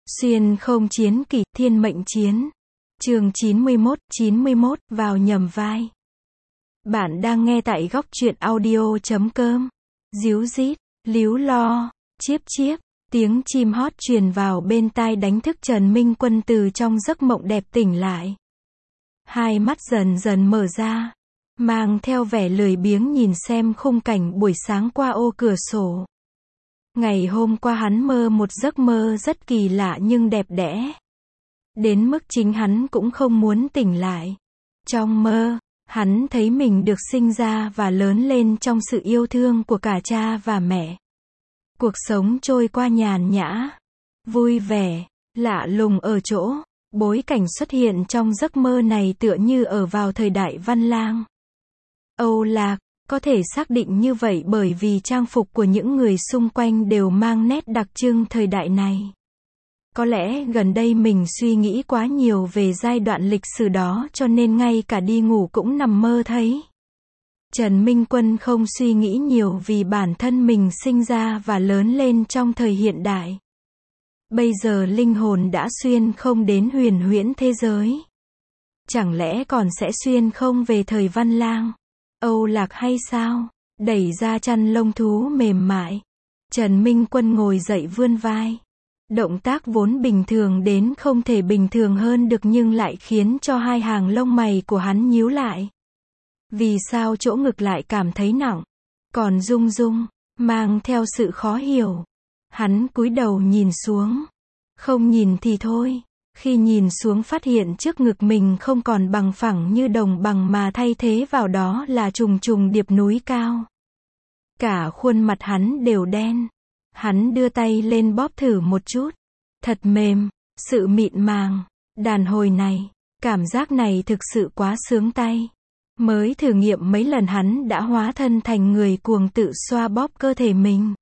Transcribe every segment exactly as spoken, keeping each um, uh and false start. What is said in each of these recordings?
Xuyên không chiến kỷ, thiên mệnh chiến. Chương chín mươi mốt, chín mươi mốt, vào nhầm vai. Bạn đang nghe tại góc truyện audio chấm com. Díu dít, líu lo, chiếp chiếp, tiếng chim hót truyền vào bên tai đánh thức Trần Minh Quân từ trong giấc mộng đẹp tỉnh lại. Hai mắt dần dần mở ra, mang theo vẻ lười biếng nhìn xem khung cảnh buổi sáng qua ô cửa sổ. Ngày hôm qua hắn mơ một giấc mơ rất kỳ lạ nhưng đẹp đẽ. Đến mức chính hắn cũng không muốn tỉnh lại. Trong mơ, hắn thấy mình được sinh ra và lớn lên trong sự yêu thương của cả cha và mẹ. Cuộc sống trôi qua nhàn nhã, vui vẻ, lạ lùng ở chỗ, bối cảnh xuất hiện trong giấc mơ này tựa như ở vào thời đại Văn Lang. Âu Lạc, có thể xác định như vậy bởi vì trang phục của những người xung quanh đều mang nét đặc trưng thời đại này. Có lẽ gần đây mình suy nghĩ quá nhiều về giai đoạn lịch sử đó cho nên ngay cả đi ngủ cũng nằm mơ thấy. Trần Minh Quân không suy nghĩ nhiều vì bản thân mình sinh ra và lớn lên trong thời hiện đại. Bây giờ linh hồn đã xuyên không đến huyền huyễn thế giới. Chẳng lẽ còn sẽ xuyên không về thời Văn Lang, Âu Lạc hay sao? Đẩy ra chăn lông thú mềm mại. Trần Minh Quân ngồi dậy vươn vai. Động tác vốn bình thường đến không thể bình thường hơn được nhưng lại khiến cho hai hàng lông mày của hắn nhíu lại. Vì sao chỗ ngực lại cảm thấy nặng, còn rung rung, mang theo sự khó hiểu. Hắn cúi đầu nhìn xuống. Không nhìn thì thôi. Khi nhìn xuống phát hiện trước ngực mình không còn bằng phẳng như đồng bằng mà thay thế vào đó là trùng trùng điệp núi cao. Cả khuôn mặt hắn đều đen. Hắn đưa tay lên bóp thử một chút. Thật mềm, sự mịn màng, đàn hồi này, cảm giác này thực sự quá sướng tay. Mới thử nghiệm mấy lần hắn đã hóa thân thành người cuồng tự xoa bóp cơ thể mình.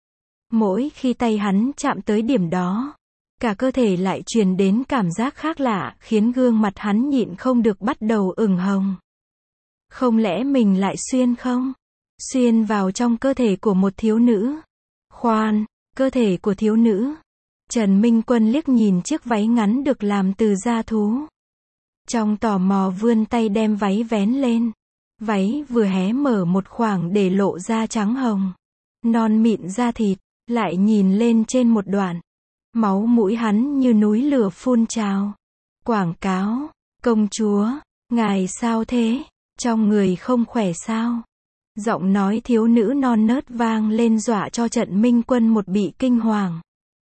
Mỗi khi tay hắn chạm tới điểm đó, cả cơ thể lại truyền đến cảm giác khác lạ, khiến gương mặt hắn nhịn không được bắt đầu ửng hồng. Không lẽ mình lại xuyên không? Xuyên vào trong cơ thể của một thiếu nữ. Khoan, cơ thể của thiếu nữ. Trần Minh Quân liếc nhìn chiếc váy ngắn được làm từ da thú. Trong tò mò vươn tay đem váy vén lên. Váy vừa hé mở một khoảng để lộ da trắng hồng, non mịn da thịt, lại nhìn lên trên một đoạn. Máu mũi hắn như núi lửa phun trào. Quảng cáo, công chúa, ngài sao thế? Trong người không khỏe sao? Giọng nói thiếu nữ non nớt vang lên dọa cho Trần Minh Quân một bị kinh hoàng.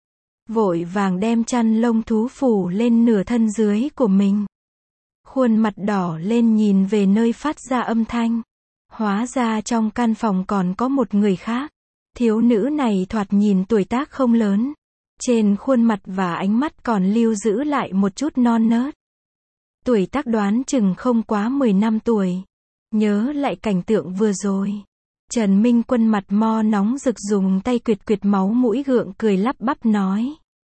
Vội vàng đem chăn lông thú phủ lên nửa thân dưới của mình. Khuôn mặt đỏ lên nhìn về nơi phát ra âm thanh. Hóa ra trong căn phòng còn có một người khác. Thiếu nữ này thoạt nhìn tuổi tác không lớn. Trên khuôn mặt và ánh mắt còn lưu giữ lại một chút non nớt. Tuổi tác đoán chừng không quá mười năm tuổi. Nhớ lại cảnh tượng vừa rồi. Trần Minh Quân mặt mo nóng rực dùng tay quệt quệt máu mũi gượng cười lắp bắp nói.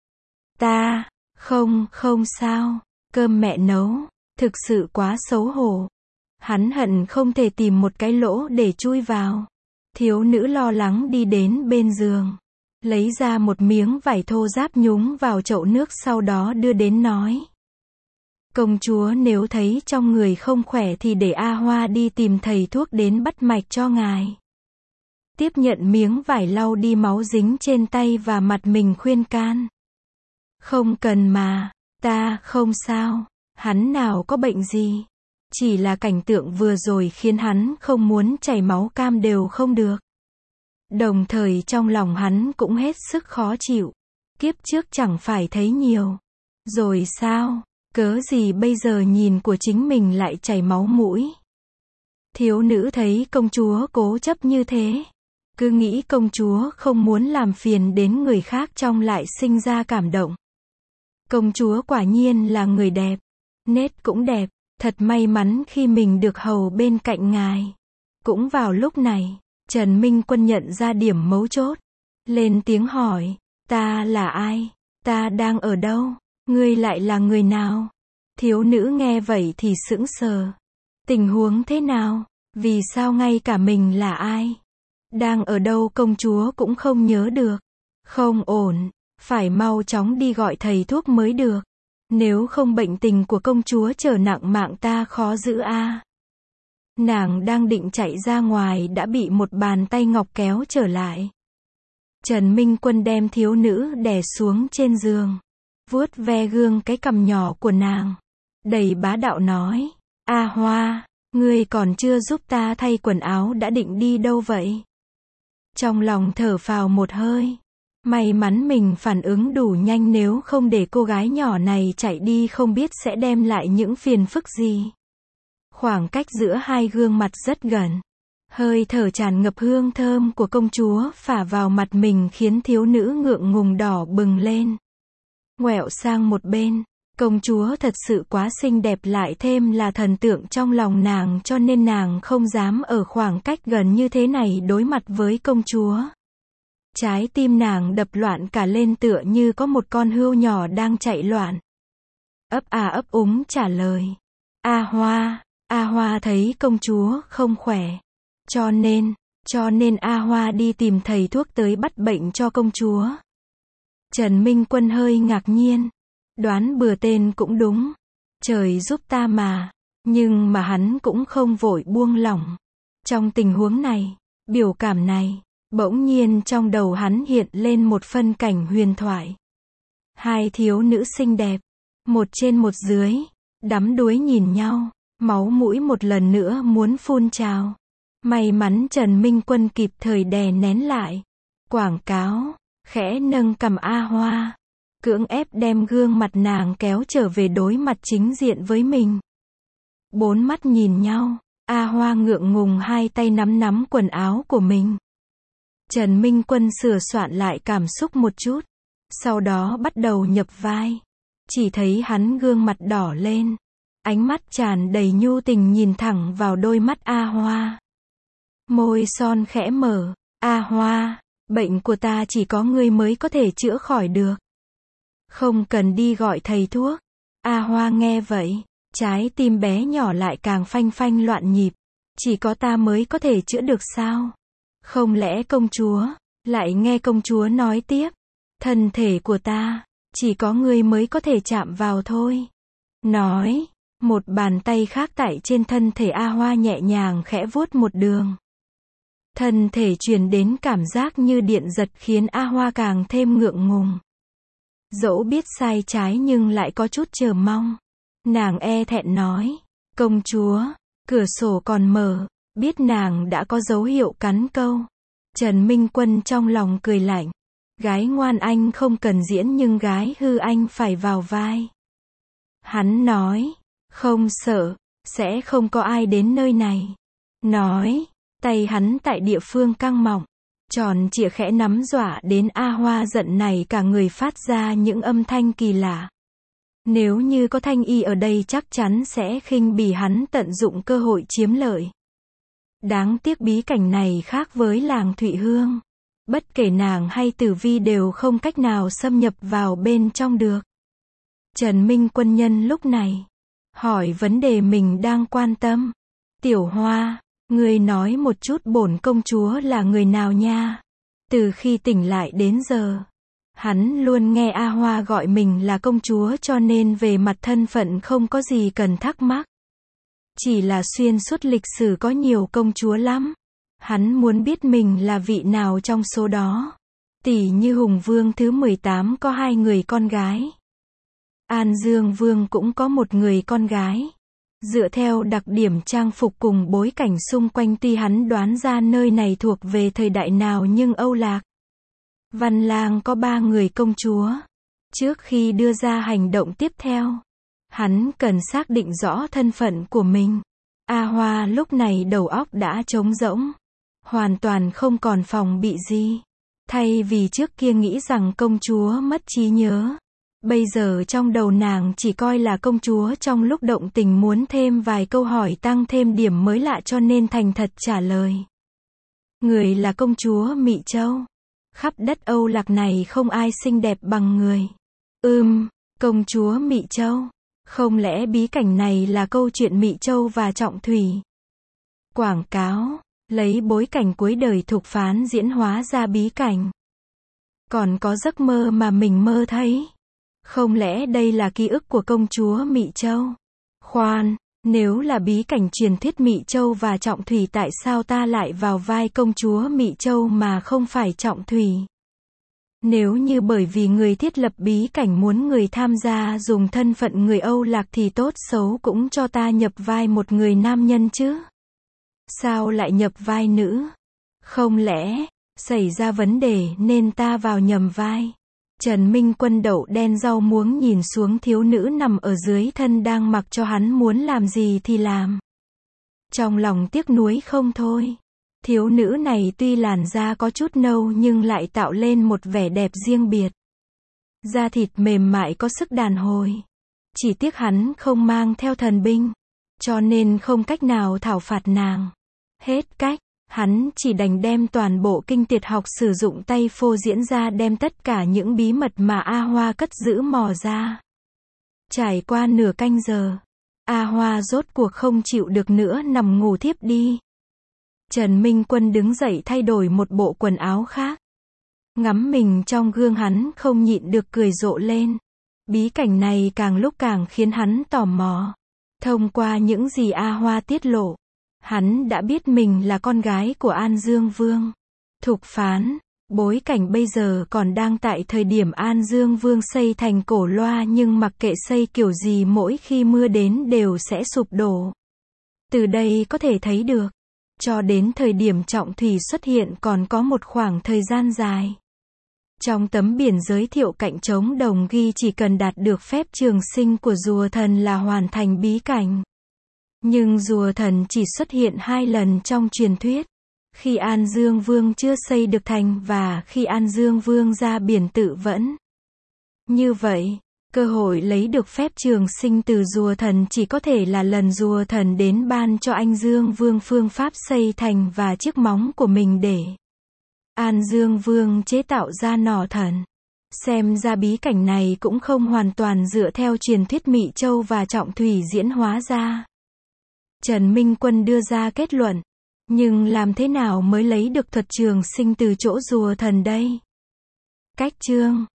Ta, không, không sao, cơm mẹ nấu, thực sự quá xấu hổ. Hắn hận không thể tìm một cái lỗ để chui vào. Thiếu nữ lo lắng đi đến bên giường. Lấy ra một miếng vải thô ráp nhúng vào chậu nước sau đó đưa đến nói. Công chúa nếu thấy trong người không khỏe thì để A Hoa đi tìm thầy thuốc đến bắt mạch cho ngài. Tiếp nhận miếng vải lau đi máu dính trên tay và mặt mình khuyên can. Không cần mà, ta không sao, hắn nào có bệnh gì. Chỉ là cảnh tượng vừa rồi khiến hắn không muốn chảy máu cam đều không được. Đồng thời trong lòng hắn cũng hết sức khó chịu. Kiếp trước chẳng phải thấy nhiều. Rồi sao, cớ gì bây giờ nhìn của chính mình lại chảy máu mũi. Thiếu nữ thấy công chúa cố chấp như thế. Cứ nghĩ công chúa không muốn làm phiền đến người khác trong lại sinh ra cảm động. Công chúa quả nhiên là người đẹp. Nết cũng đẹp. Thật may mắn khi mình được hầu bên cạnh ngài. Cũng vào lúc này, Trần Minh Quân nhận ra điểm mấu chốt. Lên tiếng hỏi. Ta là ai? Ta đang ở đâu? Ngươi lại là người nào? Thiếu nữ nghe vậy thì sững sờ. Tình huống thế nào? Vì sao ngay cả mình là ai? Đang ở đâu công chúa cũng không nhớ được. Không ổn. phải mau chóng đi gọi thầy thuốc mới được. Nếu không bệnh tình của công chúa trở nặng mạng ta khó giữ a. Nàng đang định chạy ra ngoài đã bị một bàn tay ngọc kéo trở lại. Trần Minh Quân đem thiếu nữ đè xuống trên giường, vuốt ve gương cái cằm nhỏ của nàng, đầy bá đạo nói, A Hoa, ngươi còn chưa giúp ta thay quần áo đã định đi đâu vậy? Trong lòng thở phào một hơi, may mắn mình phản ứng đủ nhanh, nếu không để cô gái nhỏ này chạy đi không biết sẽ đem lại những phiền phức gì. Khoảng cách giữa hai gương mặt rất gần. Hơi thở tràn ngập hương thơm của công chúa phả vào mặt mình khiến thiếu nữ ngượng ngùng đỏ bừng lên. Ngoẹo sang một bên, công chúa thật sự quá xinh đẹp, lại thêm là thần tượng trong lòng nàng, cho nên nàng không dám ở khoảng cách gần như thế này đối mặt với công chúa. Trái tim nàng đập loạn cả lên tựa như có một con hươu nhỏ đang chạy loạn. Ấp à ấp úng trả lời. A Hoa, A Hoa thấy công chúa không khỏe. Cho nên, cho nên A Hoa đi tìm thầy thuốc tới bắt bệnh cho công chúa. Trần Minh Quân hơi ngạc nhiên. Đoán bừa tên cũng đúng. Trời giúp ta mà. Nhưng mà hắn cũng không vội buông lỏng. Trong tình huống này, biểu cảm này, bỗng nhiên trong đầu hắn hiện lên một phân cảnh huyền thoại. Hai thiếu nữ xinh đẹp, một trên một dưới, đắm đuối nhìn nhau, máu mũi một lần nữa muốn phun trào. May mắn Trần Minh Quân kịp thời đè nén lại. Quảng cáo, khẽ nâng cằm A Hoa, cưỡng ép đem gương mặt nàng kéo trở về đối mặt chính diện với mình. Bốn mắt nhìn nhau, A Hoa ngượng ngùng hai tay nắm nắm quần áo của mình. Trần Minh Quân sửa soạn lại cảm xúc một chút, sau đó bắt đầu nhập vai. Chỉ thấy hắn gương mặt đỏ lên, ánh mắt tràn đầy nhu tình nhìn thẳng vào đôi mắt A Hoa. Môi son khẽ mở, A Hoa, bệnh của ta chỉ có ngươi mới có thể chữa khỏi được. Không cần đi gọi thầy thuốc. A Hoa nghe vậy, trái tim bé nhỏ lại càng phanh phanh loạn nhịp. Chỉ có ta mới có thể chữa được sao? Không lẽ công chúa? Lại nghe công chúa nói tiếp. Thân thể của ta, chỉ có ngươi mới có thể chạm vào thôi. Nói, một bàn tay khác tại trên thân thể A Hoa nhẹ nhàng khẽ vuốt một đường. Thân thể truyền đến cảm giác như điện giật khiến A Hoa càng thêm ngượng ngùng. Dẫu biết sai trái nhưng lại có chút chờ mong. Nàng e thẹn nói, công chúa, cửa sổ còn mở, biết nàng đã có dấu hiệu cắn câu. Trần Minh Quân trong lòng cười lạnh. Gái ngoan anh không cần diễn nhưng gái hư anh phải vào vai. Hắn nói, không sợ, sẽ không có ai đến nơi này. Nói, tay hắn tại địa phương căng mọng, tròn trịa khẽ nắm dọa đến A Hoa giận này cả người phát ra những âm thanh kỳ lạ. Nếu như có Thanh Y ở đây chắc chắn sẽ khinh bỉ hắn tận dụng cơ hội chiếm lợi. Đáng tiếc bí cảnh này khác với làng Thụy Hương. Bất kể nàng hay Tử Vi đều không cách nào xâm nhập vào bên trong được. Trần Minh Quân nhân lúc này hỏi vấn đề mình đang quan tâm. Tiểu Hoa, ngươi nói một chút bổn công chúa là người nào nha? Từ khi tỉnh lại đến giờ, hắn luôn nghe A Hoa gọi mình là công chúa cho nên về mặt thân phận không có gì cần thắc mắc. Chỉ là xuyên suốt lịch sử có nhiều công chúa lắm. Hắn muốn biết mình là vị nào trong số đó. Tỷ như Hùng Vương thứ mười tám có hai người con gái. An Dương Vương cũng có một người con gái. Dựa theo đặc điểm trang phục cùng bối cảnh xung quanh tuy hắn đoán ra nơi này thuộc về thời đại nào nhưng Âu Lạc Văn Lang có ba người công chúa. Trước khi đưa ra hành động tiếp theo, hắn cần xác định rõ thân phận của mình. A Hoa lúc này đầu óc đã trống rỗng, hoàn toàn không còn phòng bị gì. Thay vì trước kia nghĩ rằng công chúa mất trí nhớ, bây giờ trong đầu nàng chỉ coi là công chúa trong lúc động tình muốn thêm vài câu hỏi tăng thêm điểm mới lạ cho nên thành thật trả lời. Người là công chúa Mị Châu. Khắp đất Âu Lạc này không ai xinh đẹp bằng người. Ừm, công chúa Mị Châu. Không lẽ bí cảnh này là câu chuyện Mị Châu và Trọng Thủy? Quảng cáo, lấy bối cảnh cuối đời Thục Phán diễn hóa ra bí cảnh. Còn có giấc mơ mà mình mơ thấy. Không lẽ đây là ký ức của công chúa Mị Châu? Khoan, nếu là bí cảnh truyền thuyết Mị Châu và Trọng Thủy, tại sao ta lại vào vai công chúa Mị Châu mà không phải Trọng Thủy? Nếu như bởi vì người thiết lập bí cảnh muốn người tham gia dùng thân phận người Âu Lạc thì tốt xấu cũng cho ta nhập vai một người nam nhân chứ. Sao lại nhập vai nữ? Không lẽ xảy ra vấn đề nên ta vào nhầm vai? Trần Minh Quân đậu đen rau muống nhìn xuống thiếu nữ nằm ở dưới thân đang mặc cho hắn muốn làm gì thì làm. Trong lòng tiếc nuối không thôi. Thiếu nữ này tuy làn da có chút nâu nhưng lại tạo lên một vẻ đẹp riêng biệt. Da thịt mềm mại có sức đàn hồi. Chỉ tiếc hắn không mang theo thần binh, cho nên không cách nào thảo phạt nàng. Hết cách, hắn chỉ đành đem toàn bộ kinh tuyệt học sử dụng tay phô diễn ra, đem tất cả những bí mật mà A Hoa cất giữ mò ra. Trải qua nửa canh giờ, A Hoa rốt cuộc không chịu được nữa nằm ngủ thiếp đi. Trần Minh Quân đứng dậy thay đổi một bộ quần áo khác. Ngắm mình trong gương hắn không nhịn được cười rộ lên. Bí cảnh này càng lúc càng khiến hắn tò mò. Thông qua những gì A Hoa tiết lộ, hắn đã biết mình là con gái của An Dương Vương. Thục phán, bối cảnh bây giờ còn đang tại thời điểm An Dương Vương xây thành cổ loa, nhưng mặc kệ xây kiểu gì mỗi khi mưa đến đều sẽ sụp đổ. Từ đây có thể thấy được, cho đến thời điểm Trọng Thủy xuất hiện còn có một khoảng thời gian dài. Trong tấm biển giới thiệu cạnh trống đồng ghi chỉ cần đạt được phép trường sinh của rùa thần là hoàn thành bí cảnh. Nhưng rùa thần chỉ xuất hiện hai lần trong truyền thuyết. Khi An Dương Vương chưa xây được thành và khi An Dương Vương ra biển tự vẫn. Như vậy, cơ hội lấy được phép trường sinh từ rùa thần chỉ có thể là lần rùa thần đến ban cho An Dương Vương phương pháp xây thành và chiếc móng của mình để An Dương Vương chế tạo ra nỏ thần. Xem ra bí cảnh này cũng không hoàn toàn dựa theo truyền thuyết Mị Châu và Trọng Thủy diễn hóa ra. Trần Minh Quân đưa ra kết luận. Nhưng làm thế nào mới lấy được thuật trường sinh từ chỗ rùa thần đây? Cách chương